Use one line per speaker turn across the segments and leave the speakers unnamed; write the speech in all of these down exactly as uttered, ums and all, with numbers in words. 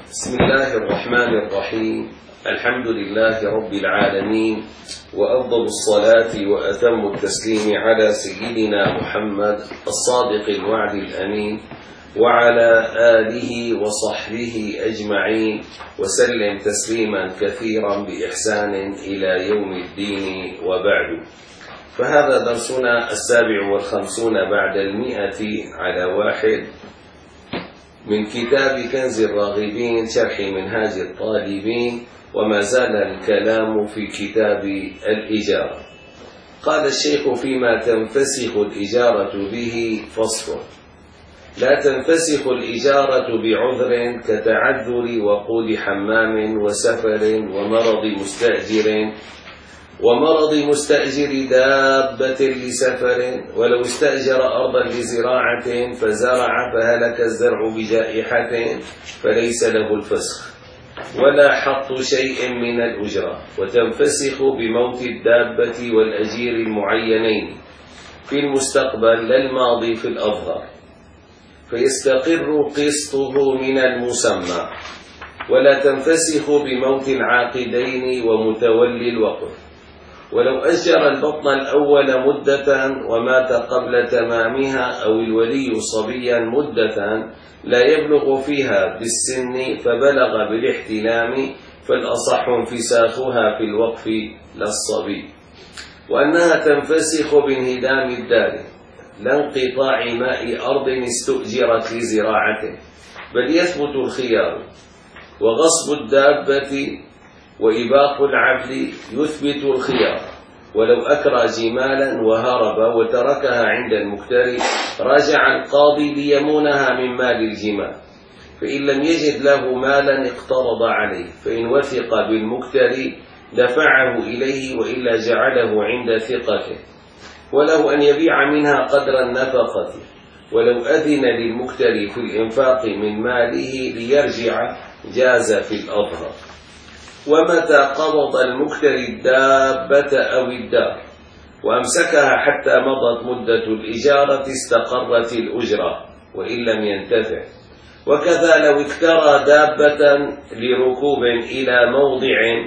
بسم الله الرحمن الرحيم. الحمد لله رب العالمين، وأفضل الصلاة وأتم التسليم على سيدنا محمد الصادق الوعد الأمين، وعلى آله وصحبه أجمعين، وسلم تسليما كثيرا بإحسان إلى يوم الدين، وبعد. فهذا درسنا السابع والخمسون بعد المئة على واحد من كتاب كنز الراغبين شرح منهاج الطالبين، وما زال الكلام في كتاب الإجارة. قال الشيخ: فيما تنفسخ الإجارة به فصل. لا تنفسخ الإجارة بعذر كتعذر وقود حمام وسفر ومرض مستأجر ومرض مستأجر دابة لسفر، ولو استأجر أرضا لزراعة فزرع فهلك الزرع بجائحة فليس له الفسخ ولا حط شيء من الأجرة، وتنفسخ بموت الدابة والأجير المعينين في المستقبل لا الماضي في الأظهر، فيستقر قسطه من المسمى. ولا تنفسخ بموت العاقدين ومتولي الوقف. ولو أجر البطن الأول مدة ومات قبل تمامها، أو الولي صبيا مدة لا يبلغ فيها بالسن فبلغ بالاحتلام، فالأصح انفساخها في الوقف للصبي، وأنها تنفسخ بانهدام الدار لا انقطاع ماء أرض استؤجرت لزراعة، بل يثبت الخيار. وغصب الدابة وإباق العبد يثبت الخيار. ولو أكرى جمالا وهرب وتركها عند المكتري، راجع القاضي ليمونها من مال الجمال، فإن لم يجد له مالا اقترض عليه، فإن وثق بالمكتري دفعه إليه، وإلا جعله عند ثقته. وله أن يبيع منها قدر النفقة، ولو أذن للمكتري في الإنفاق من ماله ليرجع جاز في الأظهر. ومتى قبض المكتري الدابة أو الدار وأمسكها حتى مضت مدة الإجارة استقرت الأجرة وإن لم ينتفع. وكذا لو اكترى دابة لركوب إلى موضع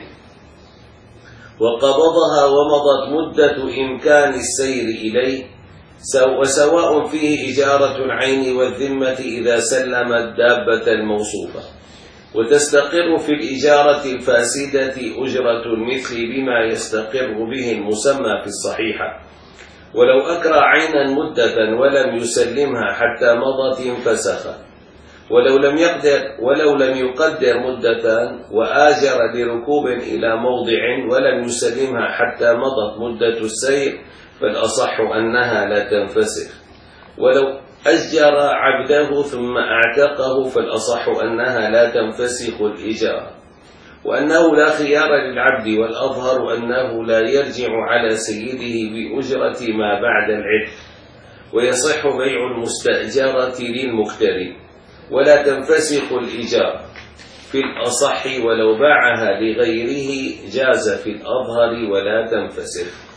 وقبضها ومضت مدة إمكان السير إليه، وسواء فيه إجارة العين والذمة إذا سلم الدابة الموصوفة. وتستقر في الإجارة الفاسدة أجرة المثل بما يستقر به المسمى في الصحيحة. ولو أكرى عينا مدة ولم يسلمها حتى مضت انفسخت. ولو لم يقدر ولو لم يقدر مدة وآجر لركوب إلى موضع ولم يسلمها حتى مضت مدة السير، فالأصح أنها لا تنفسخ. ولو أجر عبده ثم أعتقه، فالأصح أنها لا تنفسخ الإجارة، وأنه لا خيار للعبد، والأظهر أنه لا يرجع على سيده بأجرة ما بعد العتق، ويصح بيع المستأجرة للمكتري. ولا تنفسخ الإجارة في الأصح، ولو باعها لغيره جاز في الأظهر ولا تنفسخ.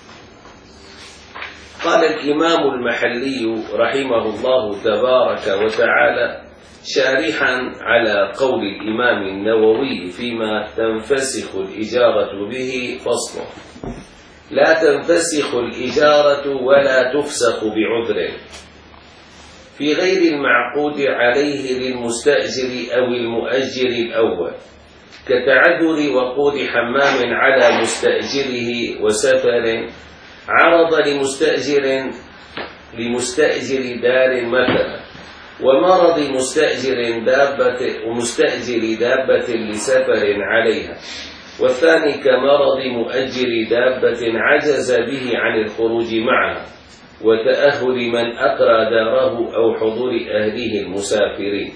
قال الإمام المحلي رحمه الله تبارك وتعالى شارحا على قول الإمام النووي فيما تنفسخ الإجارة به فصل: لا تنفسخ الإجارة ولا تفسخ بعذر في غير المعقود عليه للمستأجر أو المؤجر الأول، كتعذر وقود حمام على مستأجره وسفر عرض لمستأجر لمستأجر دار مثلا، ومرض مستأجر دابة ومستأجر دابة لسفر عليها. والثاني كمرض مؤجر دابة عجز به عن الخروج معها، وتأهل من أقرى داره أو حضور أهله المسافرين.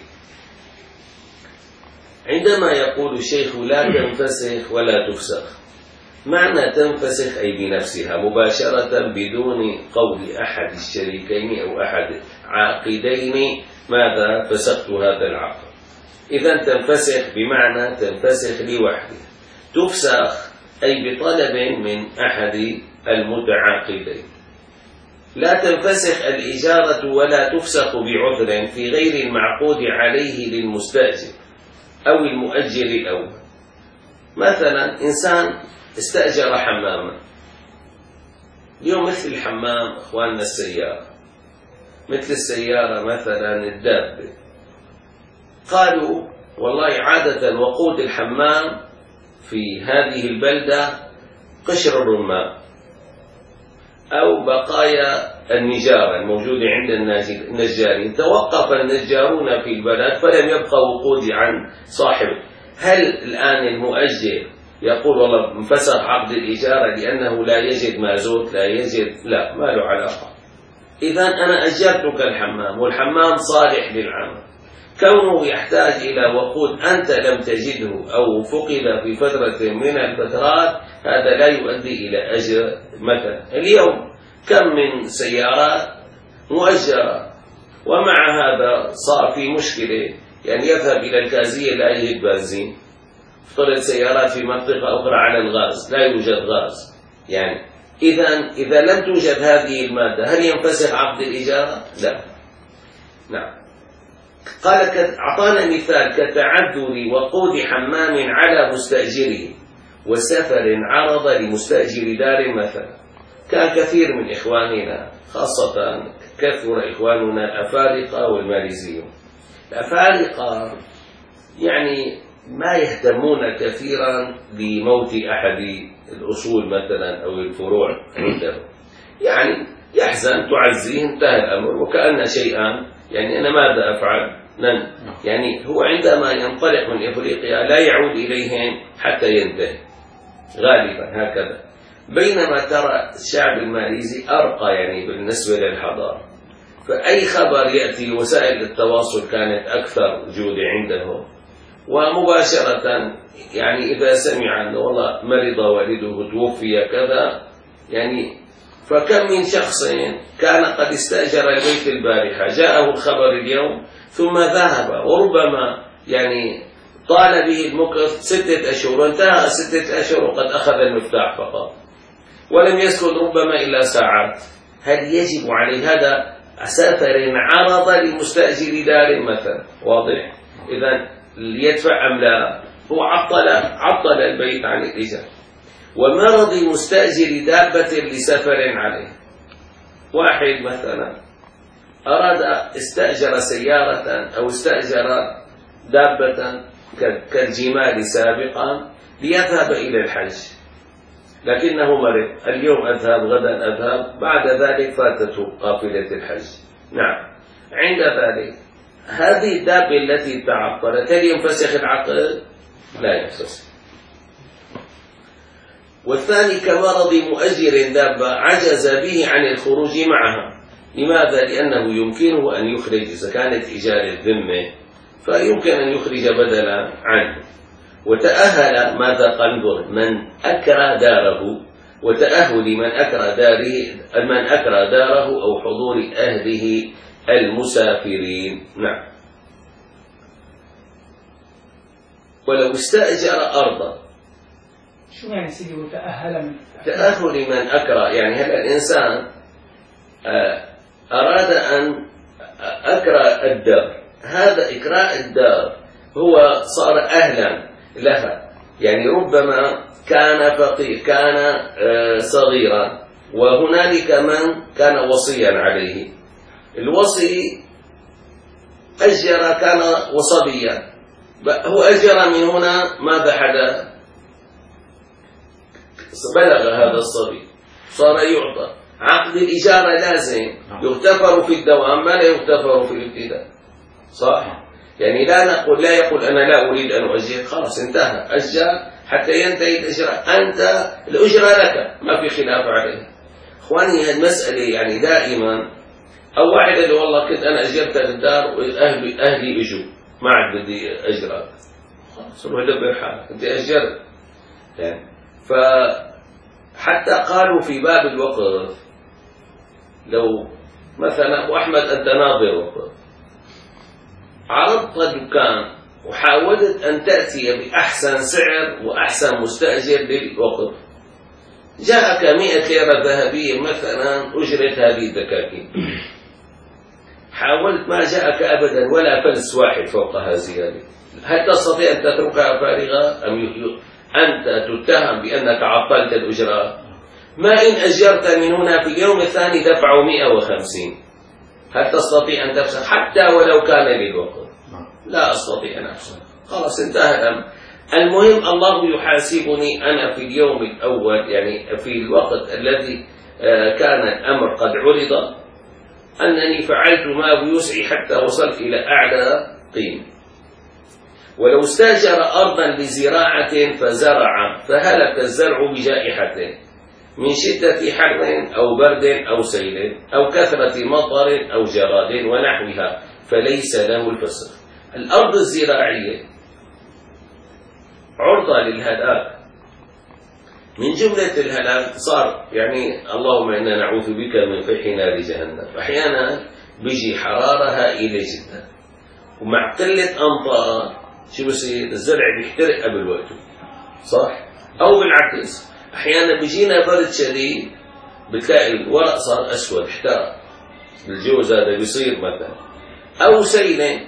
عندما يقول الشيخ لا تنفسخ ولا تفسخ، معنى تنفسخ أي بنفسها مباشرة بدون قول أحد الشريكين أو أحد عاقدين ماذا فسخت هذا العقد. إذن تنفسخ بمعنى تنفسخ لوحدها. تفسخ أي بطلب من أحد المتعاقدين. لا تنفسخ الإجارة ولا تفسخ بعذر في غير المعقود عليه للمستأجر، أو المؤجر الأول. مثلا إنسان استأجر حماما، اليوم مثل الحمام إخواننا السيارة، مثل السيارة مثلا الدابة. قالوا والله عادة وقود الحمام في هذه البلدة قشر الرمان أو بقايا النجارة الموجودة عند النجارين. توقف النجارون في البلد فلم يبقى وقود عن صاحبه. هل الآن المؤجر يقول والله انفسخ عقد الإجارة لأنه لا يجد مازوت، لا يجد؟ لا، ما له علاقة. إذا أنا أجرتك الحمام والحمام صالح للعمل، كونه يحتاج إلى وقود أنت لم تجده أو فقد في فترة من الفترات، هذا لا يؤدي إلى أجر. مثلا اليوم كم من سيارات مؤجرة، ومع هذا صار في مشكلة، يعني يذهب إلى الكازية لا يجد بنزين، افترض سيارات في منطقة أخرى على الغاز لا يوجد غاز. يعني إذا إذا لم توجد هذه المادة هل ينفسخ عقد الإجارة؟ لا. نعم. قال أعطانا مثال كتعذر وقود حمام على مستأجره وسفر عرض لمستأجر دار مثلا. كان كثير من إخواننا خاصة كثر إخواننا الأفارقة والماليزيون. الأفارقة يعني ما يهتمون كثيرا بموت أحد الأصول مثلا أو الفروع عندهم، يعني يحزن تعزيه انتهى الأمر وكأن شيئا، يعني أنا ماذا أفعل؟ نن. يعني هو عندما ينطلق من إفريقيا لا يعود إليهم حتى ينتهي غالبا هكذا. بينما ترى الشعب الماليزي أرقى يعني بالنسبة للحضارة، فأي خبر يأتي وسائل التواصل كانت أكثر جودة عندهم، ومباشرة يعني إذا سمع أنه والله مرض والده توفي كذا، يعني فكم من شخص كان قد استأجر البيت البارحة جاءه الخبر اليوم ثم ذهب، وربما يعني طال به المكث ستة أشهر وانتهى ستة أشهر وقد أخذ المفتاح فقط ولم يسكن ربما إلا ساعات. هل يجب عليه هذا سفر عرض لمستأجر دار مثلا؟ واضح؟ إذن ليدفع أم لا؟ هو عطل عطل البيت عن الإيجار. ومرض مستأجر دابة لسفر عليه. واحد مثلا أراد استأجر سيارة أو استأجر دابة كالجمال سابقا ليذهب إلى الحج، لكنه مرض، اليوم أذهب غدا أذهب، بعد ذلك فاتته قافلة الحج. نعم. عند ذلك هذه الدابة التي تعطلت هل ينفسخ العقد؟ لا ينفسخ. والثاني كمرض مؤجر دابة عجز به عن الخروج معها. لماذا؟ لأنه يمكنه أن يخرج إذا كانت إيجار الذمة فيمكن أن يخرج بدلا عنه. وتأهل ماذا قال من أكرى داره، وتأهل من أكرى داره من أكرى داره أو حضور أهله المسافرين. نعم. ولو استأجر أرضا،
شو يعني سيدي وتأهل من
تأهل من أكرى؟ يعني هل الإنسان أراد أن أكرى الدار، هذا إكراء الدار هو صار أهلا لها، يعني ربما كان فقير كان صغيرا وهنالك من كان وصيا عليه، الوصي أجر كان وصبيا، هو أجر من هنا ماذا حدث؟ بلغ هذا الصبي صار يعطى. عقد الإجارة لازم يغتفر في الدوام ما لا يغتفر في الابتداء، صح؟ يعني لا نقول لا يقول أنا لا أريد أن أجير، خلاص انتهى أجر حتى ينتهي الإجراء، أنت الأجرة لك ما في خلاف عليه. إخواني المسألة يعني دائما، أو واحد اللي والله كنت أنا أجرت الدار وأهلي أهلي إجوا ما عاد بدي أجرك، خلاص روح دبر حالك أنت أجرت يعني. فحتى قالوا في باب الوقف لو مثلا أبو أحمد أنت ناظر وقف، عرضت دكان وحاولت أن تأتي بأحسن سعر وأحسن مستأجر للوقف، جاءك مئة ليرة ذهبية مثلا أجرت هذه الدكاكين، حاولت ما جاءك أبدا ولا فلس واحد فوقها زيادة، هل تستطيع أن تتركها فارغة أم أنت تتهم بأنك عطلت الأجرة؟ ما إن أجرت من هنا في اليوم الثاني دفعوا مئة وخمسين، هل تستطيع أن تفسخ حتى ولو كان للوقت؟ لا أستطيع أن أفسخ، خلاص انتهى الأمر. المهم الله يحاسبني أنا في اليوم الأول، يعني في الوقت الذي كان الأمر قد عرض، أنني فعلت ما بوسعي حتى وصلت إلى أعلى قيمة. ولو استاجر أرضا لزراعة فزرع فهلك الزرع بجائحة من شدة حر أو برد أو سيل أو كثرة مطر أو جراد ونحوها فليس له الفسخ. الأرض الزراعية عرضة للهلاك، من جملة الهلاك صار يعني اللهم إنا نعوذ بك من فيح نار جهنم. أحيانا بيجي حرارة هائلة جدا ومع قلة أمطار شو بصير؟ الزرع بيحترق قبل وقته، صح؟ أو بالعكس أحيانا بيجينا برد شديد بتلاقي الورق صار أسود احترق، الجوز هذا بيصير مثلا. أو سيلة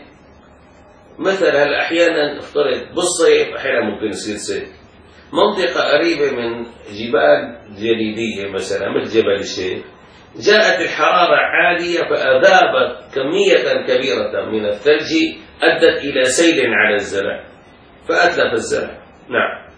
مثلا أحيانا افترض بالصيف أحيانا ممكن يصير سيل، منطقة قريبة من جبال جليدية مثلا مثل جبل الشيخ، جاءت الحرارة عالية فأذابت كمية كبيرة من الثلج أدت إلى سيل على الزرع فأتلف الزرع. نعم،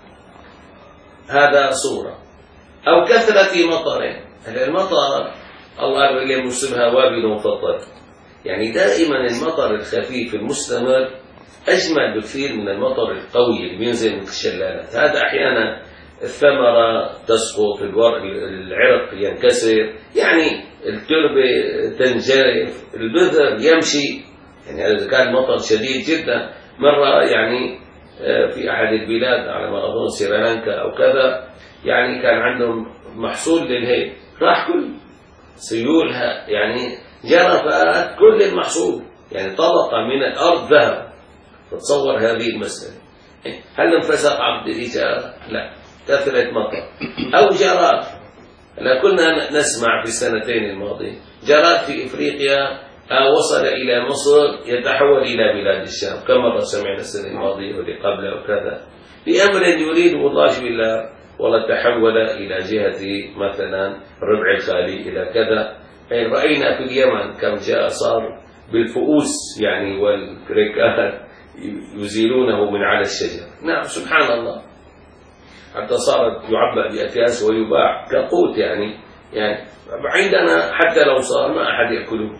هذا صورة. أو كثرة مطر، المطر الله يقول موسمها وابل مفطر، يعني دائما المطر الخفيف المستمر أجمل بكثير من المطر القوي اللي بينزل من الشلالات. هذا أحيانا الثمرة تسقط، العرق ينكسر، يعني التربة تنجرف، البذر يمشي، يعني هذا كان مطر شديد جدا. مرة يعني في أحد البلاد على ما أظن سريلانكا أو كذا، يعني كان عندهم محصول للهيل راح كل سيولها، يعني جرفت كل المحصول، يعني طبقة من الأرض ذهب. فتصور هذه المسألة، هل انفسق عقد الإجارة؟ لا، كثرة مطر. أو جراد، لا كنا نسمع في السنتين الماضية جراد في إفريقيا وصل إلى مصر يتحول إلى بلاد الشام، كم مرة سمعنا السنة الماضية واللي قبلها وكذا، بأمر يريد الله بالله والله تحول إلى جهة مثلا ربع الخالي إلى كذا. يعني رأينا في اليمن كم جاء صار بالفؤوس يعني والكريكات يزيلونه من على الشجر. نعم سبحان الله، حتى صارت يعبأ بأكياس ويباع كقوت، يعني يعني عندنا حتى لو صار ما أحد يأكله،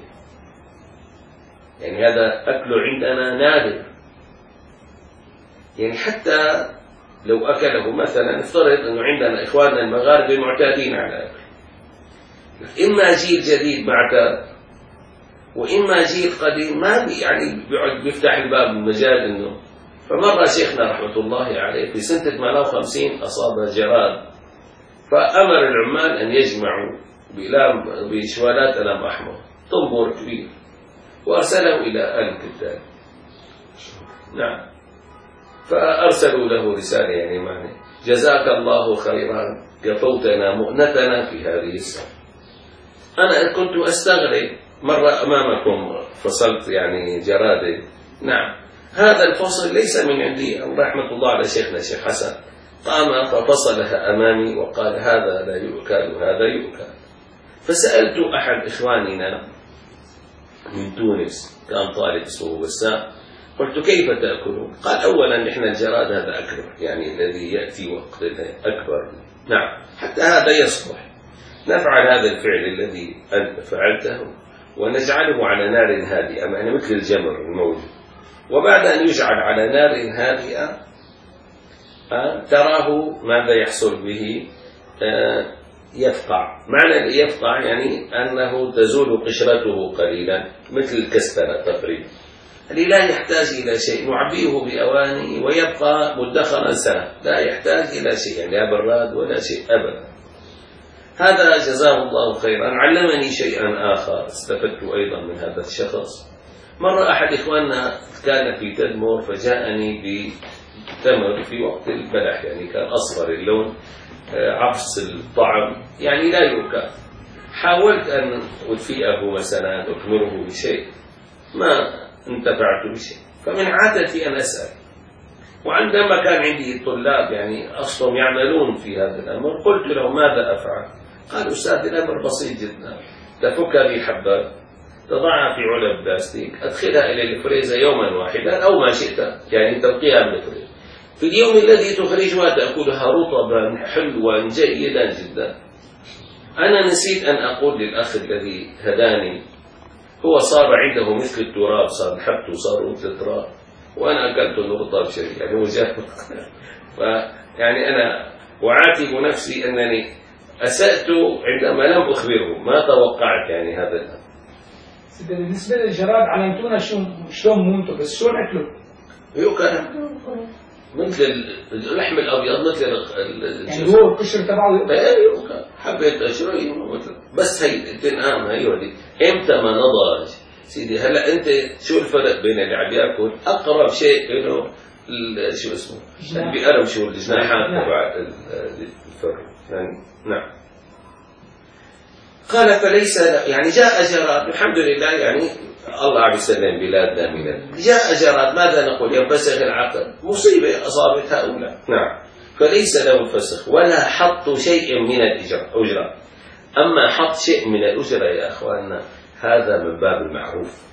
يعني هذا أكله عندنا نادر، يعني حتى لو أكله مثلا افترض أنه عندنا إخواننا المغاربة معتادين على أكل، إما جيل جديد معتاد وإما جيل قديم ما بي يعني بيقعد بيفتح الباب المجال إنه. فمرة شيخنا رحمة الله عليه في سنة ثمانية وخمسين أصاب جراد، فأمر العمال أن يجمعوا بلام بشوالات قلم أحمر طنبور كبير وأرسله إلى آل الكتاب. نعم، فأرسلوا له رسالة يعني معنى جزاك الله خيرا كفوتنا مؤنتنا في هذه السنة. أنا كنت أستغرب مرة أمامكم فصلت يعني جرادة. نعم، هذا الفصل ليس من عندي، رحمة الله على شيخنا الشيخ حسن قام ففصلها أمامي وقال هذا لا يؤكل وهذا يؤكل. فسألت أحد إخواننا من تونس كان طالب اسمه بسام، قلت كيف تأكله؟ قال أولا نحن الجراد هذا أكبر، يعني الذي يأتي وقت أكبر. نعم، حتى هذا يصلح، نفعل هذا الفعل الذي أنت فعلته ونجعله على نار هادئة، يعني مثل الجمر الموجود، وبعد أن يجعل على نار هادئة تراه ماذا يحصل به؟ يفقع. معنى يفقع يعني أنه تزول قشرته قليلا مثل الكسترة تقريبا، اللي لا يحتاج إلى شيء، نعبيه بأواني ويبقى مدخرا سنة، لا يحتاج إلى شيء، يعني لا براد ولا شيء أبدا. هذا جزاه الله خيرا علمني شيئا آخر استفدت أيضا من هذا الشخص. مرة أحد إخواننا كان في تدمر فجاءني بتمر في وقت البلح، يعني كان أصفر اللون عفص الطعم، يعني لا يؤكل. حاولت أن أدفئه مثلا أكمره بشيء، ما انتفعت بشيء. فمن عادتي أن أسأل وعندما كان عندي طلاب يعني أصلهم يعملون في هذا الأمر، قلت لهم ماذا أفعل؟ قال أستاذ الأمر بسيط جدا، تفك هذه الحبات، تضعها في علب بلاستيك، أدخلها إلى الفريزر يوما واحدا أو ما شئت، يعني تلقيها من الفريزر. في اليوم الذي تخرجها تأكلها رطبا حلوا جيدا جدا. أنا نسيت أن أقول للأخ الذي هداني، هو صار عنده مثل التراب، صار حبته صار مثل التراب، وأنا أكلت الرطب شيء يعني وجهه. فيعني أنا أعاتب نفسي أنني أسأت عندما لم أخبره، ما توقعت يعني هذا الأمر.
بالنسبة للجراد علمتونا شو شلون مونتو، بس شلون أكله؟
يؤكل مثل اللحم الأبيض، مثل
يعني هو القشر تبعه
يؤكل. حبيت أشري بس هي تنقام هي ودي. إمتى ما نضج سيدي؟ هلا أنت شو الفرق بين اللي عم ياكل؟ أقرب شيء إنه شو اسمه؟ اللي بيقرب شو الجناحات تبع الفر يعني. نعم. قال فليس يعني جاء جراد، الحمد لله يعني الله عم يسلم بلادنا من جاء جراد، ماذا نقول؟ ينفسخ العقل، مصيبة أصابت هؤلاء. نعم. فليس له فسخ ولا حط شيء من الأجرة. أما حط شيء من الأجرة يا أخواننا هذا من باب المعروف.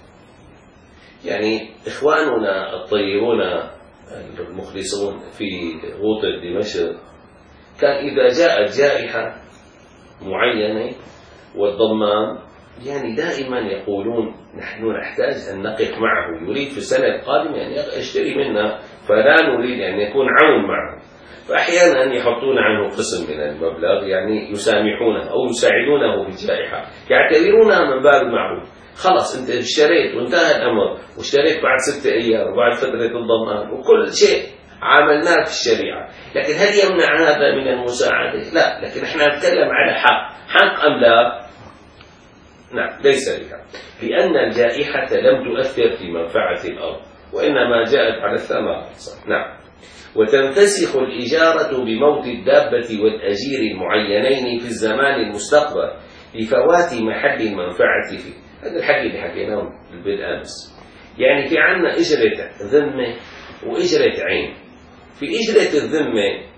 يعني إخواننا الطيبون المخلصون في غوطة دمشق كان إذا جاءت جائحة معينة والضمان يعني دائما يقولون نحن نحتاج أن نقف معه، يريد في السنة القادمة أن يعني يشتري منا، فلا نريد أن يكون عون معه. فأحيانا يحطون عنه قسم من المبلغ يعني يسامحونه أو يساعدونه في الجائحة، يعتبرونها من باب المعروف. خلاص أنت اشتريت وانتهى الأمر، واشتريت بعد ستة أيام وبعد فترة الضمان وكل شيء عاملناه في الشريعة. لكن هل يمنع هذا من المساعدة؟ لا. لكن احنا نتكلم على حق، حق أم لا؟ نعم ليس لك، لأن الجائحة لم تؤثر في منفعة الأرض وإنما جاءت على الثمار. نعم. وتنفسخ الإجارة بموت الدابة والأجير المعينين في الزمان المستقبل لفوات محل المنفعة فيه. هذا الحكي اللي حكيناه بالأمس. يعني في عنا إجرة ذمة وإجرة عين. في إجرة الذمة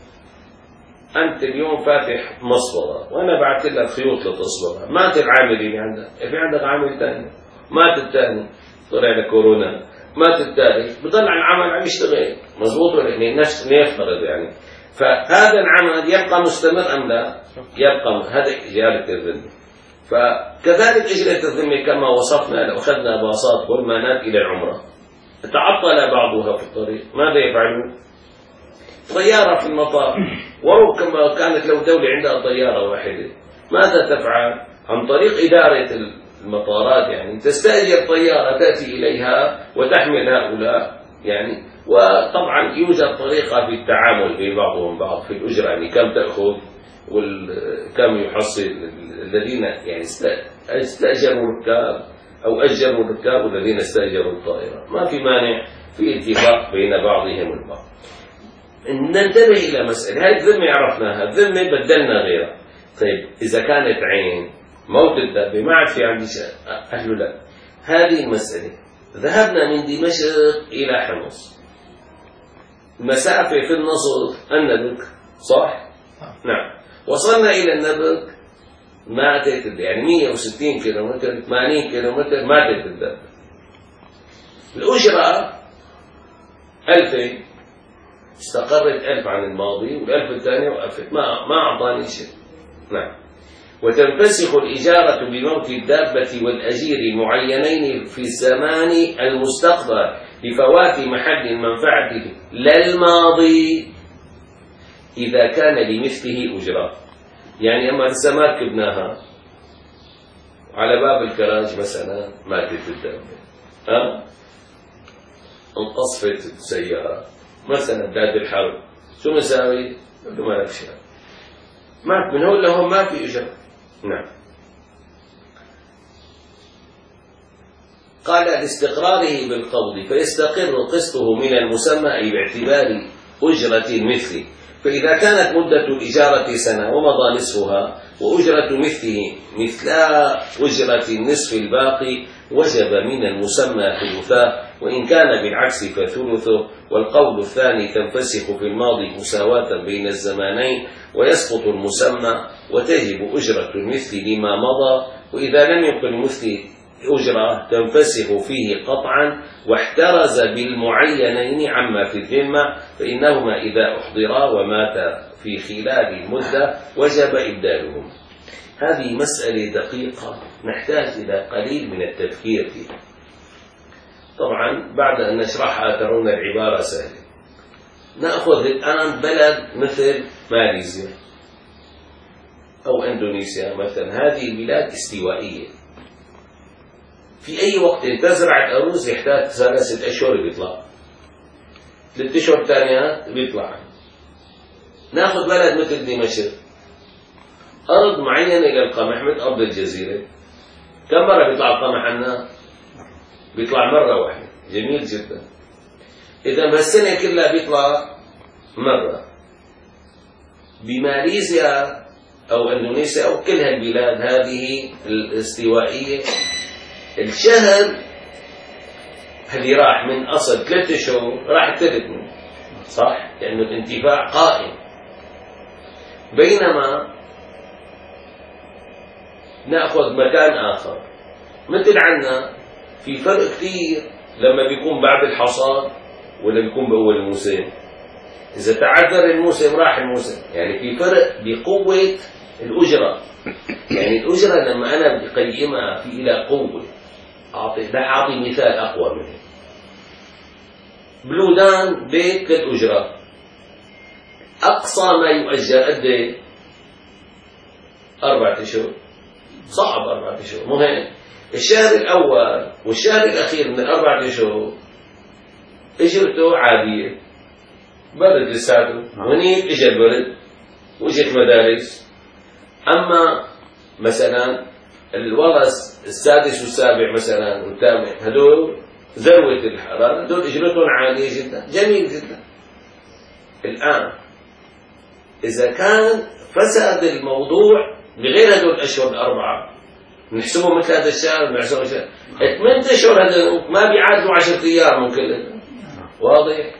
أنت اليوم فاتح مصبرة وأنا بعت لك خيوط لتصبرها، مات العامل اللي عندك، في عندك عامل ثاني، مات الثاني طلع لك كورونا، مات الثالث، بضل العمل عم يشتغل مضبوط ولا نفس نفترض يعني. فهذا العمل يبقى مستمر أم لا؟ يبقى. هذا إجارة الذمة. فكذلك إجرة الذمة كما وصفنا، لو أخذنا باصات غرمانات إلى العمرة تعطل بعضها في الطريق، ماذا يفعلون؟ طيارة في المطار، وربما كانت لو دولة عندها طيارة واحدة ماذا تفعل؟ عن طريق إدارة المطارات يعني تستأجر طيارة تأتي إليها وتحمل هؤلاء يعني. وطبعا يوجد طريقة في التعامل بين بعضهم بعض في الأجرة، يعني كم تأخذ وكم يحصل الذين يعني استأجروا الركاب أو أجروا الركاب والذين استأجروا الطائرة. ما في مانع في اتفاق بين بعضهم البعض. ننتبه إلى مسألة، هذه الذمة عرفناها، الذمة بدلنا غيرها. طيب إذا كانت عين موت الدابة ما عاد في عندي شيء أهل لا. هذه المسألة ذهبنا من دمشق إلى حمص، مسافة في النصر النبك صح؟ نعم. وصلنا إلى النبك ماتت يعني مئة وستين كيلومتر ثمانين كيلومتر ماتت الدابة. الأجرة ألفين، استقرت ألف عن الماضي والألف الثانية وقفت، ما ما أعطاني شيء. نعم. وتنفسخ الإجارة بموت الدابة والأجير المعينين في الزمان المستقبل لفوات محل المنفعة لا الماضي إذا كان لمثله أجرة. يعني أما لسه ما ركبناها على باب الكراج مثلا ماتت الدابة، ها انقصفت السيارة مثلا بلاد الحرب، شو مساوي؟ ما لك شيء، مات من هون لهون ما في أجرة. نعم. قال لاستقراره بالقبض فيستقر قسطه من المسمى أي باعتبار أجرة المثل. فإذا كانت مدة الإجارة سنة ومضى نصفها وأجرة مثله مثل أجرة النصف الباقي وجب من المسمى ثلثا وإن كان بالعكس فثلثه. والقول الثاني تنفسخ في الماضي مساواة بين الزمانين ويسقط المسمى وتجب أجرة المثل لما مضى، وإذا لم يكن المثل أجرة تنفسخ فيه قطعا، واحترز بالمعينين عما في الذمة، فإنهما إذا أحضرا ومات في خلال المدة وجب إبدالهم. هذه مسألة دقيقة نحتاج إلى قليل من التفكير فيها. طبعا بعد أن نشرحها ترون العبارة سهلة. نأخذ الآن بلد مثل ماليزيا أو إندونيسيا مثلا، هذه البلاد استوائية، في أي وقت تزرع الأرز يحتاج ثلاثة أشهر بيطلع، ثلاثة أشهر ثانية بيطلع. نأخذ بلد مثل دمشق، أرض معينة للقمح مثل أرض الجزيرة، كم مرة بيطلع القمح عنا؟ بيطلع مرة واحدة، جميل جدا. إذا بهالسنة كلها بيطلع مرة. بماليزيا أو إندونيسيا أو كل هالبلاد هذه الاستوائية، الشهر اللي راح من أصل ثلاثة شهور راح ثلاث منه، صح؟ لأنه الانتفاع قائم. بينما نأخذ مكان آخر مثل عنا، في فرق كثير لما بيكون بعد الحصاد ولا بيكون بأول الموسم. إذا تعذر الموسم راح الموسم، يعني في فرق بقوة الأجرة. يعني الأجرة لما أنا بدي أقيمها في إلى قوة، أعطي لا أعطي مثال أقوى منه. بلودان بيت ثلاث أجرة، أقصى ما يؤجر قد إيه؟ أربعة أشهر. صعب أربعة أشهر، مهم الشهر الأول والشهر الأخير من الأربعة أشهر إجرته عادية، برد لساته، هنيك إجا البرد وإجت مدارس. أما مثلا الورث السادس والسابع مثلا والثامن، هدول ذروة الحرارة، هدول إجرتهم عالية جدا، جميل جدا. الآن إذا كان فساد الموضوع بغير هدول الأشهر الأربعة، نحسبهم مثل هذا الشهر ونحسبهم مثل ثمان أشهر، هذا ما بيعادلوا عشرة أيام ممكن. واضح؟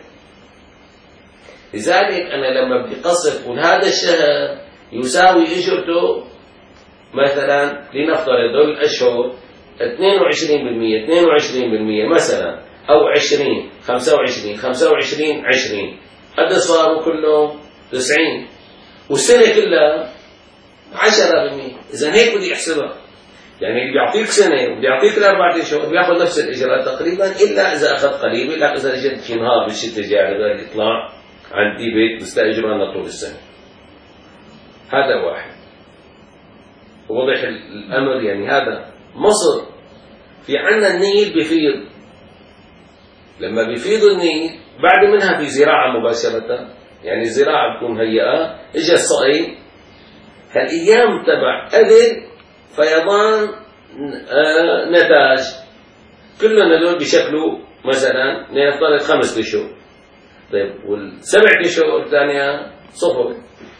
لذلك أنا لما بدي قصد هذا الشهر يساوي إجرته مثلا، لنفترض هذول الأشهر اثنين وعشرين بالمئة اثنين وعشرين بالمئة مثلا، أو عشرين خمسة وعشرين خمسة وعشرين عشرين، قد صاروا كلهم تسعين، والسنة كلها عشرة بالمئة. إذا هيك بدي أحسبها، يعني اللي بيعطيك سنة وبدي يعطيك الأربعة أشهر بياخذ نفس الإجراءات تقريبا، إلا إذا أخذ قليل، إلا إذا إجت شي نهار بالشتاء جاي على بالي يطلع عندي بيت بستأجره أنا طول السنة. هذا واحد. واضح الأمر؟ يعني هذا مصر في عنا النيل بيفيض، لما بيفيض النيل بعد منها في زراعة مباشرة، يعني الزراعة بتكون هيئة، إجا الصقي هالأيام تبع أذن فيضان آه نتاج، كلهم هذول بشكلوا مثلا نفترض خمس أشهر. طيب والسبع أشهر الثانية صفر.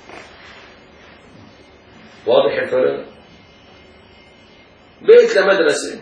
واضح الفرق؟ بيت لمدرسة،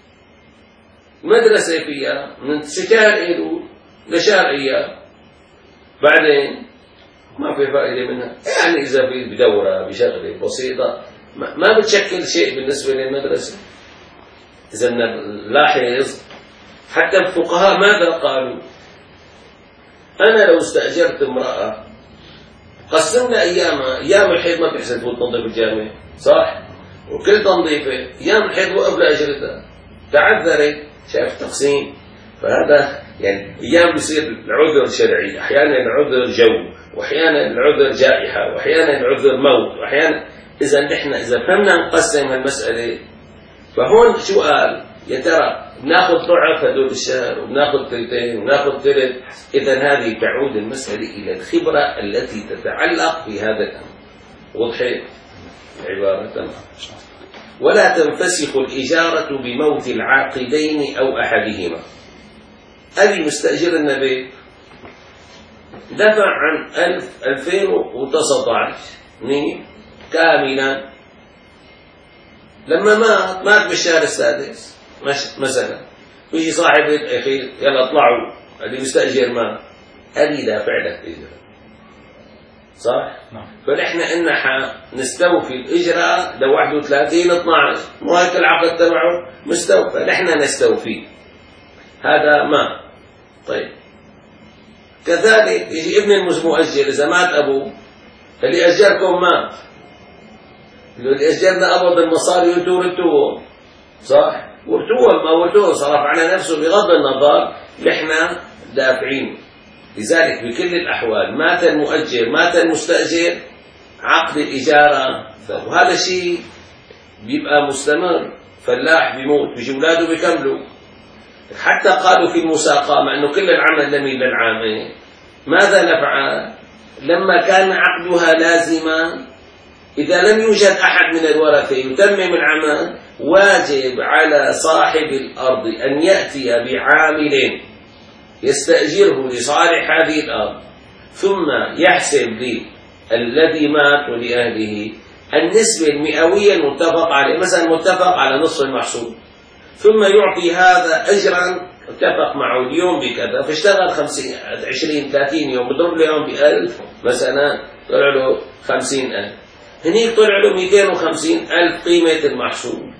مدرسة فيها من شهر أيلول لشهر أيار، بعدين ما في فائدة منها. يعني إذا في بدورة بشغلة بسيطة ما بتشكل شيء بالنسبة للمدرسة. إذا نلاحظ حتى الفقهاء ماذا قالوا؟ أنا لو استأجرت امرأة قسمنا أيامها، أيام الحيض ما بتحسن تفوت تنظيف الجامع، صح؟ وكل تنظيفة أيام الحيض وقف لأجرتها، تعذرت، شايف تقسيم. فهذا يعني أيام بصير العذر شرعي، أحيانا العذر جو، وأحيانا العذر جائحة، وأحيانا العذر موت، وأحيانا. إذا نحن إذا فهمنا نقسم هالمسألة، فهون شو قال؟ يا ترى بناخذ ضعف هدول الشهر وبناخذ ثلثين وبناخذ ثلث. إذا هذه تعود المسألة إلى الخبرة التي تتعلق بهذا الأمر. وضحت العبارة؟ تمام. ولا تنفسخ الإجارة بموت العاقدين أو أحدهما. أبي مستأجر النبي دفع عن ألف ألفين وتسعة عشر كاملا، لما مات مات بالشهر السادس مثلا، بيجي صاحب أخي يلا اطلعوا اللي مستأجر ما أدي دافع لك إجرة، صح؟
نعم.
فنحن إن نستوفي الإجرة ل واحد وثلاثين اثناشر، مو هيك العقد تبعه مستوفى، نحن نستوفي هذا ما. طيب كذلك يجي ابن المؤجر إذا مات أبوه، اللي أجركم مات، اللي أجرنا أبو بالمصاري وأنتوا ورثوه، صح؟ ورثوه ما ورثوه صرف على نفسه بغض النظر، نحن دافعين. لذلك بكل الأحوال مات المؤجر مات المستأجر عقد الإجارة، وهذا الشيء بيبقى مستمر. فلاح بيموت بيجي أولاده بيكملوا، حتى قالوا في المساقة مع أنه كل العمل لم للعامل، ماذا نفعل؟ لما كان عقدها لازما إذا لم يوجد أحد من الورثة يتمم العمل، واجب على صاحب الأرض أن يأتي بعامل يستأجره لصالح هذه الأرض، ثم يحسب للذي مات ولأهله النسبة المئوية المتفق عليه، مثلا متفق على نصف المحصول، ثم يعطي هذا أجرا اتفق معه اليوم بكذا، فاشتغل خمسين عشرين ثلاثين يوم، بضرب له يوم بألف مثلا، طلع له خمسين ألف، هنيك طلع له مئتين وخمسين ألف قيمة المحصول.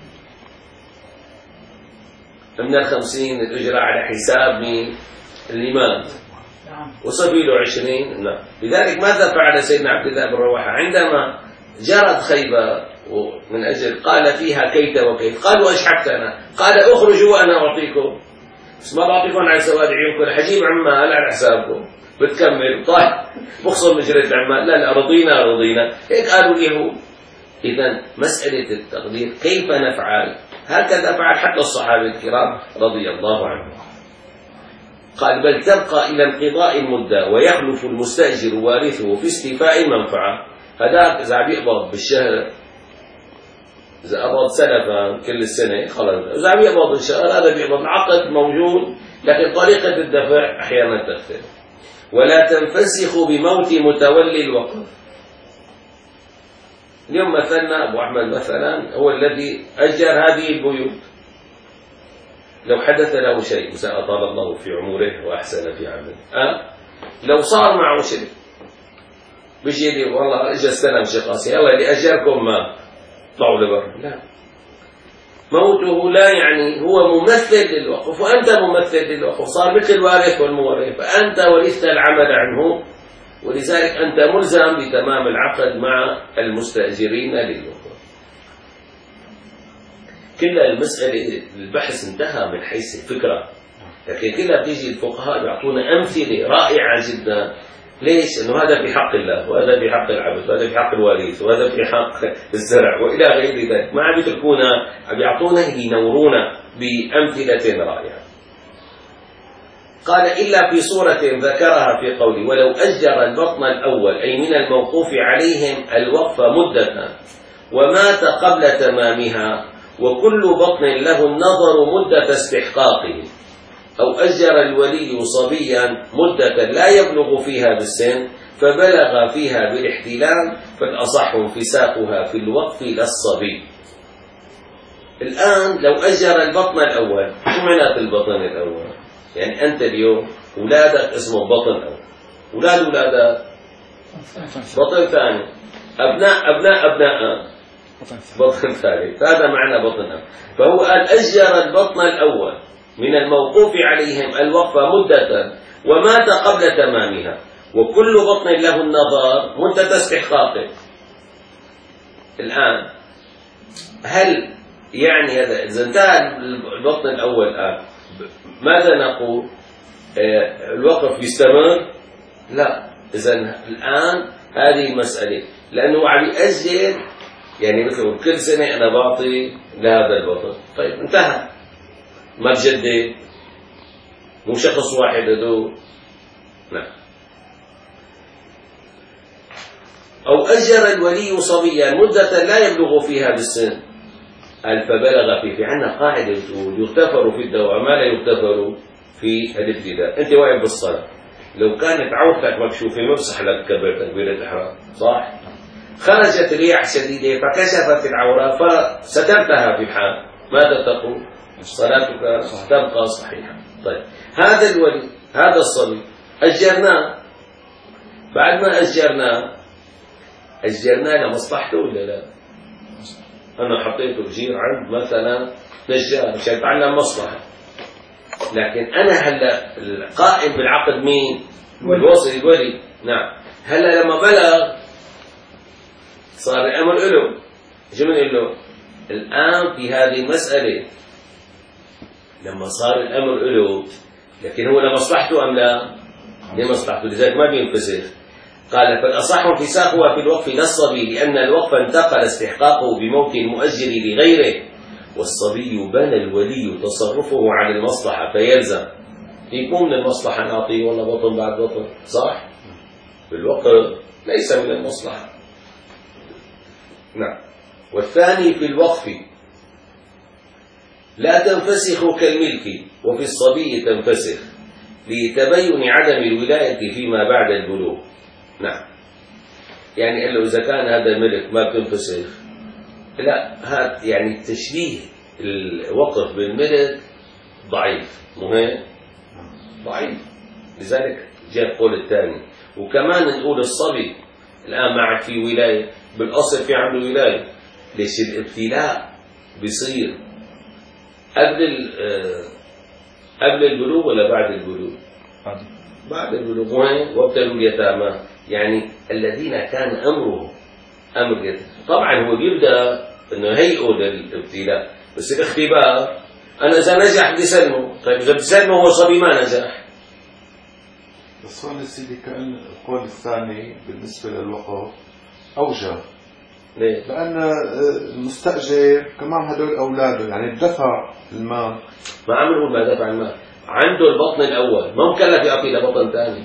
من الخمسين الأجرة على حساب مين؟ اللي مات، وصفي له عشرين. نعم. لذلك ماذا فعل سيدنا عبد الله بن رواحة عندما جرت خيبر من أجل قال فيها كيت وكيت، قالوا أشحبتنا، قال اخرجوا وأنا أعطيكم، بس ما بعطيكم على سواد عيونكم، حجيب عمال على حسابكم بتكمل. طيب بخصم مجرة العمال، لا لا رضينا رضينا، هيك قالوا اليهود. إذا مسألة التقدير كيف نفعل؟ هكذا فعل حتى الصحابة الكرام رضي الله عنهم. قال بل تبقى إلى انقضاء المدة ويخلف المستأجر وارثه في استيفاء المنفعة. هذاك إذا عم يقبض بالشهر، إذا قبض سلفا كل السنة خلص، إذا عم يقبض بالشهر هذا بيقبض، العقد موجود لكن طريقة الدفع أحيانا تختلف. ولا تنفسخ بموت متولي الوقف. اليوم مثلنا أبو أحمد مثلا هو الذي أجر هذه البيوت، لو حدث له شيء مثلا أطال الله في عمره وأحسن في عمله، أه؟ لو صار معه شيء بيجي لي والله اجى استلم شيء قاسي، يلا اللي أجركم ما طلعوا لبر، لا، موته لا يعني هو ممثل للوقف وأنت ممثل للوقف، صار مثل الوارث والمورث، فأنت ورثت العمل عنه، ولذلك أنت ملزم بتمام العقد مع المستأجرين للوقف. كل المسألة البحث انتهى من حيث الفكرة، لكن كلها بتيجي الفقهاء يعطونا أمثلة رائعة جدا. ليش؟ إنه هذا في حق الله، وهذا في حق العبد، وهذا في حق الوريث، وهذا في حق الزرع، وإلى غير ذلك. ما عم يتركونا، عم يعطونا ينورونا بأمثلة رائعة. قال إلا في صورة ذكرها في قوله ولو أجر البطن الأول، أي من الموقوف عليهم الوقف مدة ومات قبل تمامها، وكل بطن له النظر مدة استحقاقه، أو أجر الولي صبيا مدة لا يبلغ فيها بالسن فبلغ فيها بالاحتلام، فالأصح انفساقها في الوقف للصبي. الآن لو أجر البطن الأول، شو معنات البطن الأول؟ يعني أنت اليوم أولادك اسمه بطن أول، أولاد أولادك بطن ثاني، أبناء أبناء أبناء بطن ثالث، هذا معنى بطن أول. فهو قال أجر البطن الأول من الموقوف عليهم الوقف مدة ومات قبل تمامها، وكل بطن له النظر مدة استحقاقه. الآن هل يعني هذا إذا انتهى البطن الأول الآن ماذا نقول؟ آه الوقف يستمر؟ لا. إذا الآن هذه المسألة لأنه عم يأجل، يعني مثل كل سنة أنا بعطي لهذا البطن، طيب انتهى، ما بجدد، مو شخص واحد هدول. نعم. أو أجر الولي صبيا مدة لا يبلغ فيها بالسن، قال فبلغ فيه. في عندنا قاعدة بتقول يغتفر في الدواء ما لا يغتفر في الابتداء. أنت واقف بالصلاة، لو كانت عورتك مكشوفة ما بصح لك تكبر تكبيرة الإحرام، صح؟ خرجت رياح شديدة فكشفت العورة فسترتها في الحال، ماذا تقول؟ صلاتك تبقى صحيحة. طيب هذا الولي هذا الصبي أجرناه، بعد ما أجرناه أجرناه لمصلحته ولا لا؟ أنا حطيته أجير عند مثلا نجار مشان يتعلم مصلحة، لكن أنا هلا القائم بالعقد مين؟ بالوصي الولي. نعم. هلا لما بلغ صار الأمر له، شو بنقول له؟ الآن في هذه المسألة لما صار الأمر له، لكن هو لمصلحته أم لا؟ لمصلحته، لذلك ما بينفسخ. قال فالأصح انفساخها في الوقف للصبي لأن الوقف انتقل استحقاقه بموت المؤجر لغيره، والصبي بنى الولي تصرفه على المصلحة فيلزم. يكون من المصلحة نعطيه والله بطن بعد بطن، صح؟ في الوقف ليس من المصلحة. نعم. والثاني في الوقف لا تنفسخ كالملك، وفي الصبي تنفسخ لتبين عدم الولاية فيما بعد البلوغ. نعم. يعني قال له إذا كان هذا ملك ما بتنفسخ، لا، هذا يعني تشبيه الوقف بالملك ضعيف، مهم ضعيف، لذلك جاء القول الثاني. وكمان نقول الصبي الآن ما عاد في ولاية، بالأصل في عنده ولاية. ليش؟ الابتلاء بيصير قبل قبل البلوغ ولا بعد البلوغ؟ بعد البلوغ. وين؟ وابتلوا اليتامى، يعني الذين كان أمره أمر اليتامى. طبعا هو بيبدأ أنه هيئوا للابتلاء، بس الاختبار أنا إذا نجح بدي سلمه. طيب إذا بدي سلمه هو صبي ما نجح.
بس هون سيدي كأن القول الثاني بالنسبة للوقف أوجه.
ليه؟
لأن المستأجر كمان هدول أولاده، يعني دفع المال.
ما عم نقول ما دفع المال، عنده البطن الأول ما مكلف يعطي له بطن ثاني.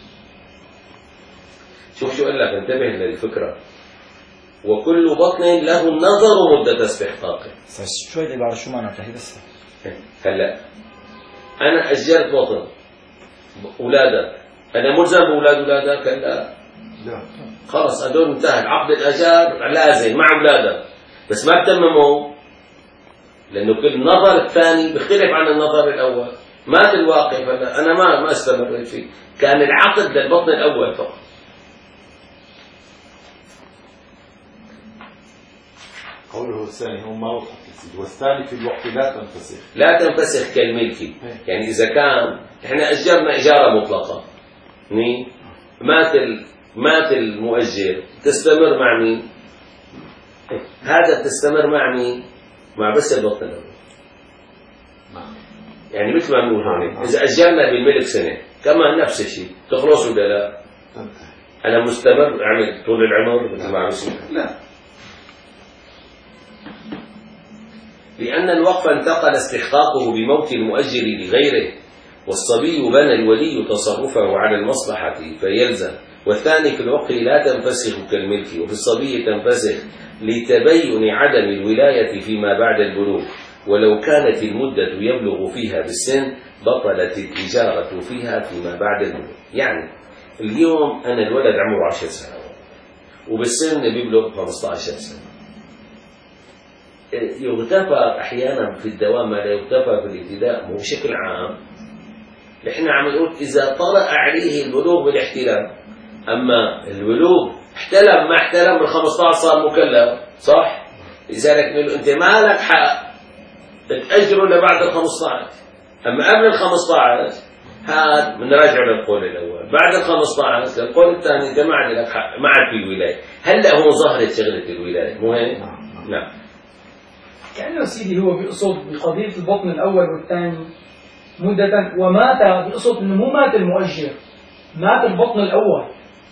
شوف شو قال لك، انتبه للفكرة. وكل بطن له النظر مدة استحقاقه.
شوي العبارة شو معناتها هي بس؟
هلا أنا أجرت بطن أولادك، أنا ملزم بأولاد أولادك؟ لا
لا،
خلص هدول انتهى عقد الأجار لازم مع أولادك، بس ما بتمموا لأنه كل نظر الثاني بيختلف عن النظر الأول. مات الواقف، هلا أنا ما ما استمريت فيه، كان العقد للبطن الأول فقط.
قوله الثاني هو ما وضح السيد، والثاني في الوقت لا تنفسخ.
لا تنفسخ كالملك، يعني إذا كان إحنا أجرنا إجارة مطلقة، مين؟ مات ال... مات المؤجر، تستمر مع مين؟ هذا تستمر مع مين؟ مع بس البطن الأول. يعني مثل ما بنقول هون، إذا أجرنا بالملك سنة كمان نفس الشيء، تخلص ولا لا؟ أنا مستمر أعمل طول العمر مثل ما عم يصير؟ لا، لأن الوقف انتقل استحقاقه بموت المؤجر لغيره، والصبي بنى الولي تصرفه على المصلحة فيلزم. والثاني في الوقف لا تنفسخ كالملك، وفي الصبي تنفسخ لتبين عدم الولاية فيما بعد البلوغ، ولو كانت المدة يبلغ فيها بالسن بطلت الإجارة فيها فيما بعد البلوغ. يعني اليوم أنا الولد عمره عشر سنوات وبالسن بيبلغ خمسة عشر سنة، يغتفى أحيانا في الدوام ما لا يغتفى في الابتداء. مو بشكل عام نحن عم نقول إذا طرأ عليه البلوغ بالاحتلام، أما البلوغ احتلم ما احتلم من خمسة عشر صار مكلف، صح؟ لذلك نقول أنت ما لك حق تأجره لبعد ال خمسة عشر، أما قبل ال خمسة عشر هذا بنراجع للقول الأول، بعد ال خمسة عشر القول الثاني أنت ما عاد لك حق، ما عاد في ولاية. هلا هو ظهرت شغلة الولاية، مو هيك؟ نعم.
كأنه سيدي هو بيقصد بقضية البطن الأول والثاني مدة، ومات بيقصد إنه مو مات المؤجر، مات البطن الأول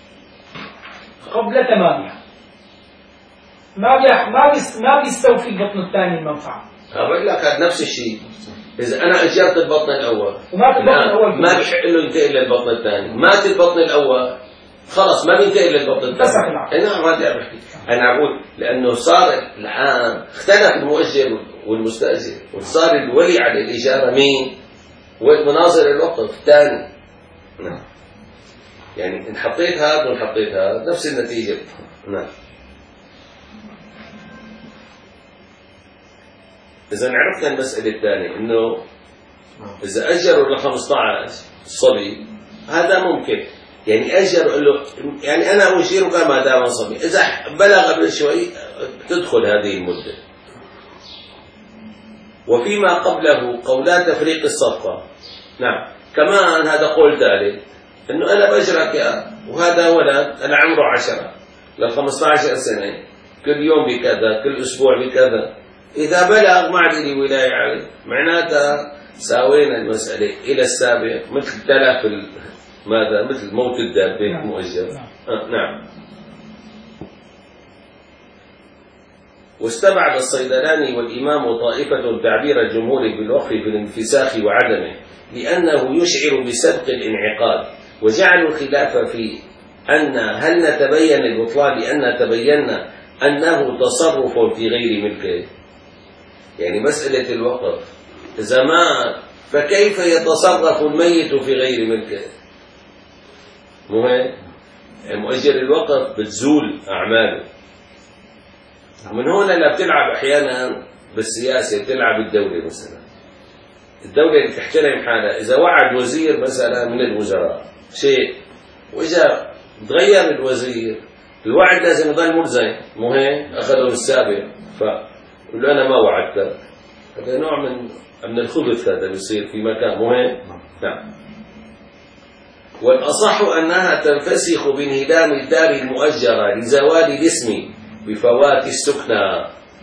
قبل تمامها، ما بيح ما بيس ما بيستوفي البطن الثاني المنفعة.
أقول لك هذا نفس الشيء، إذا أنا أجرت البطن الأول
ومات البطن الأول
ما بيحق له ينتقل للبطن الثاني، مات البطن الأول خلص ما بينتقل للبطن الثاني. أنا هذا بحكي، أنا أقول لأنه صار الآن اختلف المؤجر والمستأجر، وصار الولي على الإجارة مين؟ والمناظر الوقف الثاني. نعم. يعني إن حطيت هذا وإن حطيت هذا نفس النتيجة. نعم. إذا عرفنا المسألة الثانية إنه إذا أجروا ل خمسة عشر صبي هذا ممكن، يعني أجر له، يعني أنا أجيرك ما دام صبي، إذا بلغ قبل شوي تدخل هذه المدة. وفيما قبله قولا تفريق الصفقة، نعم كمان هذا قول ثالث، إنه أنا بأجرك وهذا ولد أنا عمره عشرة لخمسة عشر سنة، كل يوم بكذا، كل أسبوع بكذا، إذا بلغ ما عندي ولاية عليه، معناتها ساوينا المسألة إلى السابق، مثل تلف ماذا مثل موت الدابة
نعم.
مؤجر.
نعم.
آه نعم. واستبعد الصيدلاني والإمام طائفة تعبير الجمهور بالوقف في الانفساخ وعدمه لأنه يشعر بسبق الانعقاد، وجعلوا الخلاف في أن هل نتبين البطلان لأن تبينا أنه تصرف في غير ملكه، يعني مسألة الوقف إذا مات فكيف يتصرف الميت في غير ملكه؟ مهم مؤجر الوقف بتزول أعماله. من هنا لا بتلعب أحيانا بالسياسة، بتلعب الدولة مثلا، الدولة اللي تحترم حالها، إذا وعد وزير مثلا من الوزراء شيء وإذا تغير الوزير الوعد لازم يضل ملزم، مهم أخذه السابق فقل له أنا ما وعدتك، هذا نوع من من الخبث هذا بيصير في مكان مهم. نعم. والأصح أنها تنفسخ بانهدام الدار المؤجرة لزوال الاسم بفوات السكنى.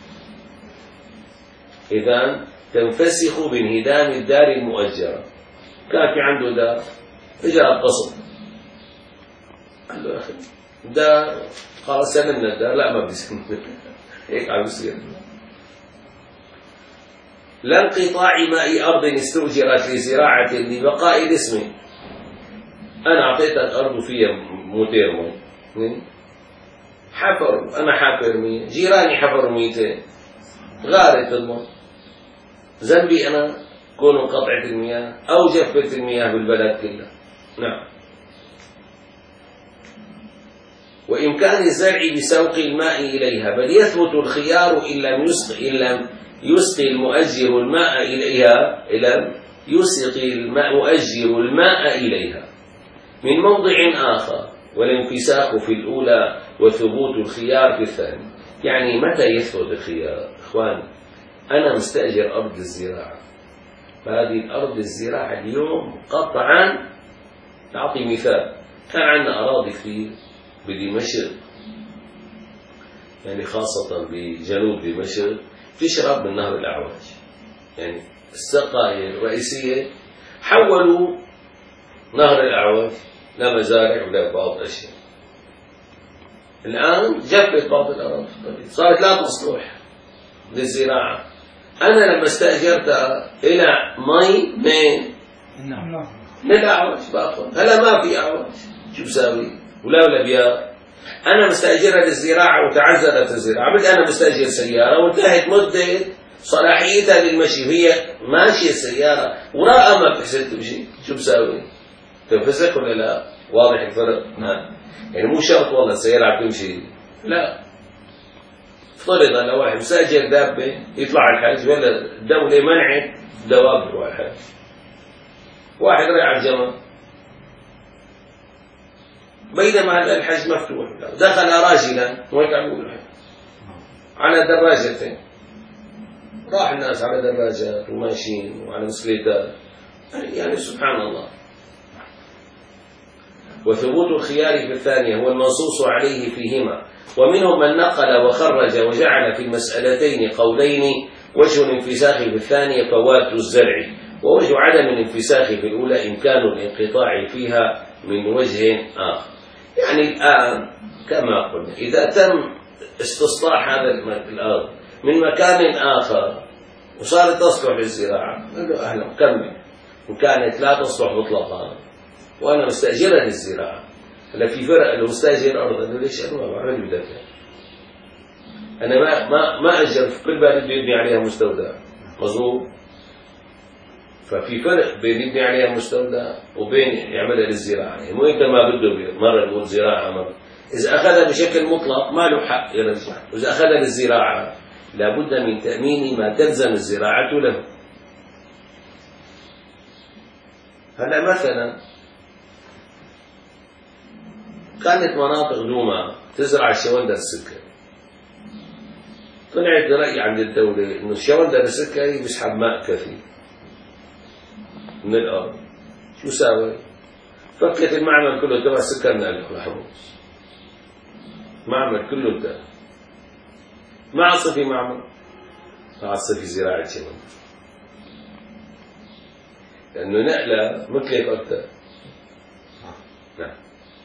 إذن تنفسخ بانهدام الدار المؤجرة، كان في عنده دار إجا اتصل قال له يا أخي دار خلاص سلمنا الدار، لا ما بدي سلمنا هيك عم يصير. لا انقطاع ماء أرض استؤجرت لزراعة لبقاء الاسم، أنا أعطيتك أرض فيها موتير مي، حفر أنا حافر مية، جيراني حفروا ميتين، غارت الماء، ذنبي أنا كونوا قطعة المياه أو جفت المياه بالبلد كلها. نعم. وإمكان الزرع بسوق الماء إليها، بل يثبت الخيار إن لم يسقي إن لم يسقي المؤجر الماء إليها إن لم يسقي المؤجر الماء إليها من موضع آخر، والانفساخ في الأولى وثبوت الخيار في الثاني. يعني متى يثبت الخيار؟ إخوان أنا مستأجر أرض الزراعة، فهذه الأرض الزراعة اليوم قطعا، أعطي مثال، كان عندنا أراضي كثير بدمشق، يعني خاصة بجنوب دمشق تشرب من نهر الأعواج، يعني السقاية الرئيسية حولوا نهر الأعواج لا مزارع ولا بعض الأشياء. الآن جفت بعض الأراضي صارت لا تصلح للزراعة. أنا لما استأجرتها إلى مي من
نعم.
من الأعواج باخذ، هلا ما في أعواج شو بساوي؟ ولا ولا بيا أنا مستأجرها للزراعة وتعذرت الزراعة، بدي أنا مستأجر سيارة وانتهت مدة صلاحيتها للمشي، هي ماشية السيارة وراء ما بحسن تمشي، شو بساوي؟ تنفسخ ولا لا؟ واضح الفرق؟ نعم. يعني مو شرط والله السيارة عم تمشي، لا. افترض أن واحد مستأجر دابة يطلع الحج ولا الدولة منعت دواب تروح الحج، واحد رايح على الجمل بينما الحج مفتوح، دخل راجلا وهيك عم يقول على دراجتين، راح الناس على دراجات وماشيين وعلى مسكليتات، يعني سبحان الله. وثبوت الخيار في الثانية هو المنصوص عليه فيهما، ومنهم من نقل وخرج وجعل في المسألتين قولين، وجه الانفساخ في الثانية فوات الزرع، ووجه عدم الانفساخ في الأولى إمكان الانقطاع فيها من وجه آخر. يعني الآن كما قلنا إذا تم استصلاح هذا الأرض من مكان آخر وصارت تصلح للزراعة، قال له أهلا كمل، وكانت لا تصلح مطلقا وأنا مستأجرها للزراعة، هلا في فرق لو مستأجر أرض أنه ليش أنا ما بعمل بدافع، أنا ما ما ما أجر في كل بلد يبني عليها مستودع، مظبوط؟ ففي فرق بين يبني عليها مستودع وبين يعملها للزراعة، يعني مو أنت ما بده مرة نقول زراعة مرة، إذا أخذها بشكل مطلق ما له حق يرجع، وإذا أخذها للزراعة لا بد من تأمين ما تلزم الزراعة له. هلا مثلا كانت مناطق دوما تزرع الشوندر السكري، طلعت رأي عند الدولة إنه الشوندر السكري بيسحب ماء كثير من الأرض. شو ساوي؟ فكت المعمل كله تبع السكر نقله لحمص، معمل كله انتهى. ما عاد في معمل، ما عاد في زراعة شوندر، لأنه نقلة مكلف أكثر. نعم.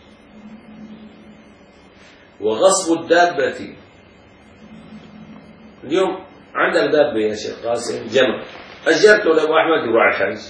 وغصب الدابة، اليوم عندك دابة يا شيخ قاسم جمل، أجرته لأبو أحمد يروح على الحج،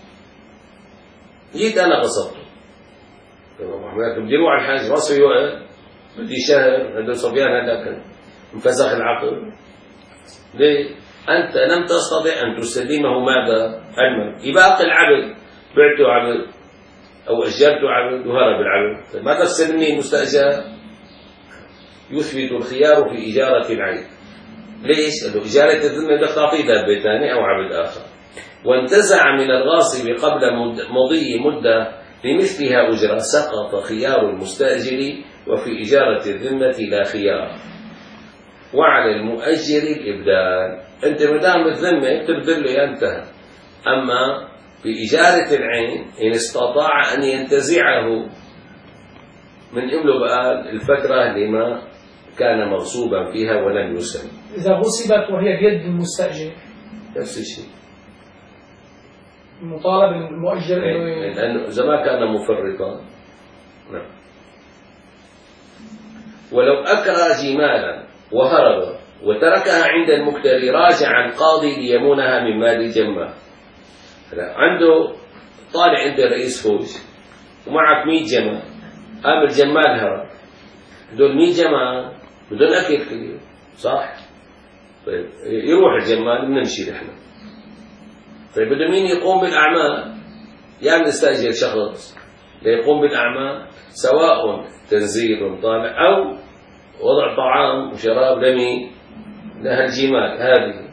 جيت أنا غصبته. أبو أحمد بدي يروح على الحج، وصفي وقت بدي شهر، هذا صبيان هذاك انفسخ العقل. ليه؟ أنت لم تستطع أن تسلمه ماذا؟ المال. يباقي العبد، بعته عبد أو أجرته عبد وهرب العبد، ما تسلمني مستأجر. يثبت الخيار في إجارة العين. ليش؟ لأنه إجارة الذمة بدك تعطيه دابة ثاني أو عبد آخر. وانتزع من الغاصب قبل مضي مدة لمثلها أجرة، سقط خيار المستأجر، وفي إجارة الذمة لا خيار، وعلى المؤجر الإبدال. أنت مدام الذمة تبدل له ينتهى. أما في إجارة العين إن استطاع أن ينتزعه من إمله بقى الفترة لما كان مغصوبا فيها ولم يسلم.
إذا غصبت وهي بيد المستأجر
نفس الشيء،
المطالب المؤجر
لأنه إذا ما كان مفرطا. نعم. ولو أكرى جمالا وهرب وتركها عند المكتري راجع القاضي ليمونها من مال الجمال. عنده طالع أنت رئيس فوج ومعك مئة جمال، قام الجمال هرب، هدول مئة جمال بدون أكل كثير، صح؟ طيب يروح الجمال بنمشي نحن. طيب بده مين يقوم بالأعمال؟ يعني نستأجر شخص ليقوم بالأعمال، سواء تنزيل طالع أو وضع طعام وشراب لمين؟ لهالجمال هذه.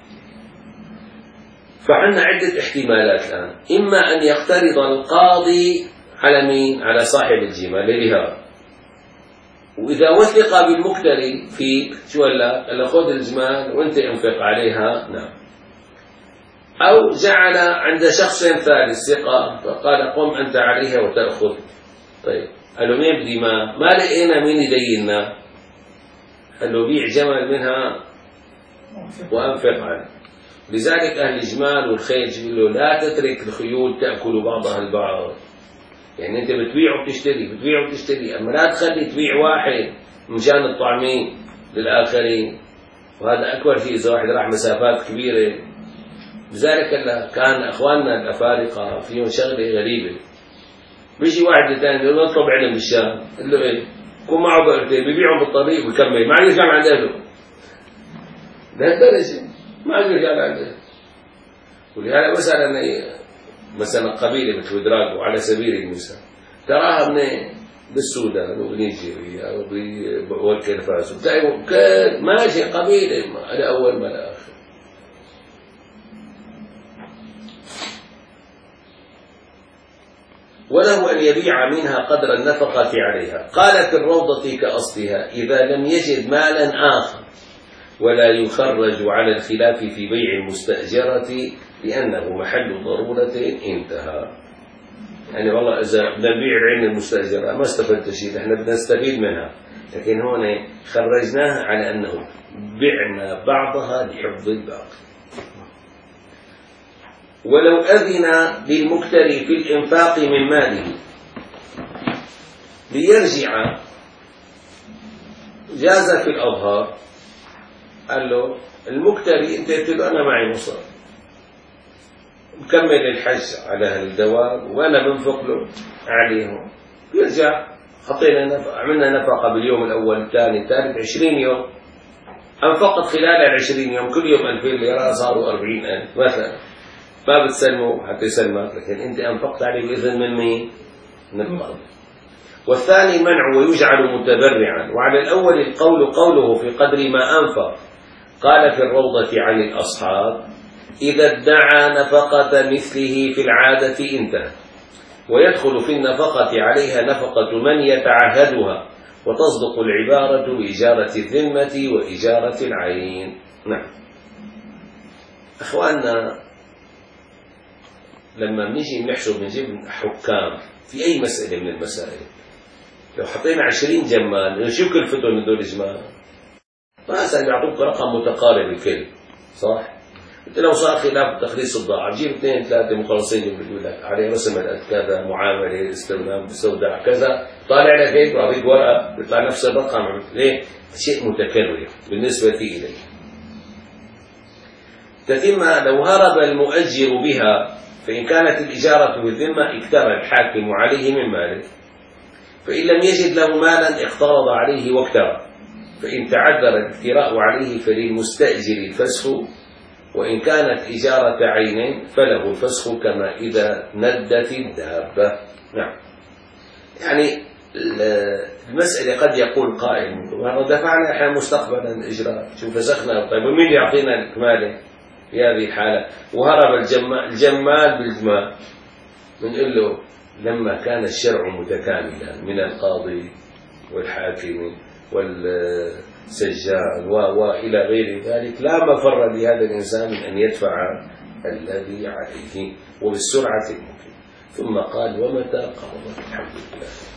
فعندنا عدة احتمالات الآن، إما أن يقترض القاضي على مين؟ على صاحب الجمال للهرب، وإذا وثق بالمكتري فيك شو قال له؟ خذ الجمال وأنت انفق عليها. نعم. أو جعل عند شخص ثالث ثقة فقال قم أنت عليها وتأخذ. طيب قال له مين بدي ما ما لقينا مين يديننا، قال له بيع جمل منها وأنفق عليه. لذلك أهل الجمال والخيل يقول له لا تترك الخيول تأكل بعضها البعض. يعني أنت بتبيع وبتشتري بتبيع وبتشتري، أما لا تخلي تبيع واحد مشان الطعمين للآخرين، وهذا أكبر شيء إذا واحد راح مسافات كبيرة. لذلك كان أخواننا الأفارقة فيهم شغلة غريبة، بيجي واحد ثاني يقول نطلب علم بالشام، قال له إيه؟ كون معه بقرتين بيبيعهم بالطريق ويكمل، ما عاد يرجع عند أهله. لهالدرجة ما عاد يرجع عند أهله. ولهذا مثلا مثلا قبيلة مثل دراغو على سبيل المثال تراها من بالسودان وبنيجيريا وبوركينا فاسو، بتلاقي كل ماشي قبيلة على أول ما الآخر. وله أن يبيع منها قدر النفقة عليها. قال في الروضة كأصلها إذا لم يجد مالا آخر، ولا يخرج على الخلاف في بيع المستأجرة لأنه محل ضرورة انتهى. يعني والله إذا بدنا نبيع العين المستأجرة ما استفدت شيء، نحن بدنا نستفيد منها، لكن هون خرجناها على أنه بعنا بعضها لحفظ الباقي. ولو أذن للمكتري في الإنفاق من ماله ليرجع جاز في الأظهار، قال له المكتري أنت قلت له أنا معي مصر مكمل الحج على هالدواب وأنا بنفق له عليهم، يرجع حطينا نفقة، عملنا نفقة باليوم الأول الثاني الثالث عشرين يوم، أنفقت خلال العشرين يوم كل يوم ألفين ليرة صاروا أربعين ألف مثلا، ما بتسلمه حتى يسلمك، لكن أنت أنفقت عليه بإذن من مين؟ من القاضي. والثاني منع ويجعل متبرعا. وعلى الأول القول قوله في قدر ما أنفق، قال في الروضة عن الأصحاب: إذا ادعى نفقة مثله في العادة انتهى، ويدخل في النفقة عليها نفقة من يتعهدها، وتصدق العبارة بإجارة الذمة وإجارة العين. نعم. أخواننا، لما بنيجي بنحسب بنجيب حكام في أي مسألة من المسائل، لو حطينا عشرين جمال شو كلفتهم هذول الجمال؟ مثلا بيعطوك رقم متقارب الكل، صح؟ انت لو صار خلاف تخليص الضاعة جيب اثنين ثلاثة مخلصين بيقول لك عليه رسم كذا، معاملة، استخدام، استودع كذا، طالع لك هيك وأعطيك ورقة بيطلع نفس الرقم. ليه؟ شيء متكلف بالنسبة إليه. تتم لو هرب المؤجر بها، فإن كانت الإجارة بالذمة اكترى الحاكم عليه من ماله، فإن لم يجد له مالا اقترض عليه واكترى، فإن تعذر الاكتراء عليه فللمستأجر الفسخ، وإن كانت إجارة عين فله الفسخ كما إذا ندت الدابة. نعم. يعني المسألة قد يقول قائل: دفعنا احنا مستقبلا الإجراء، شو فسخنا، طيب ومين اللي يعطينا الكمالة في هذه الحالة؟ وهرب الجمال, الجمال بالجمال. بنقول له: لما كان الشرع متكاملا من القاضي والحاكم والسجان وإلى غير ذلك، لا مفر لهذا الإنسان من أن يدفع الذي عليه وبالسرعة الممكنة. ثم قال: ومتى قضى. الحمد لله.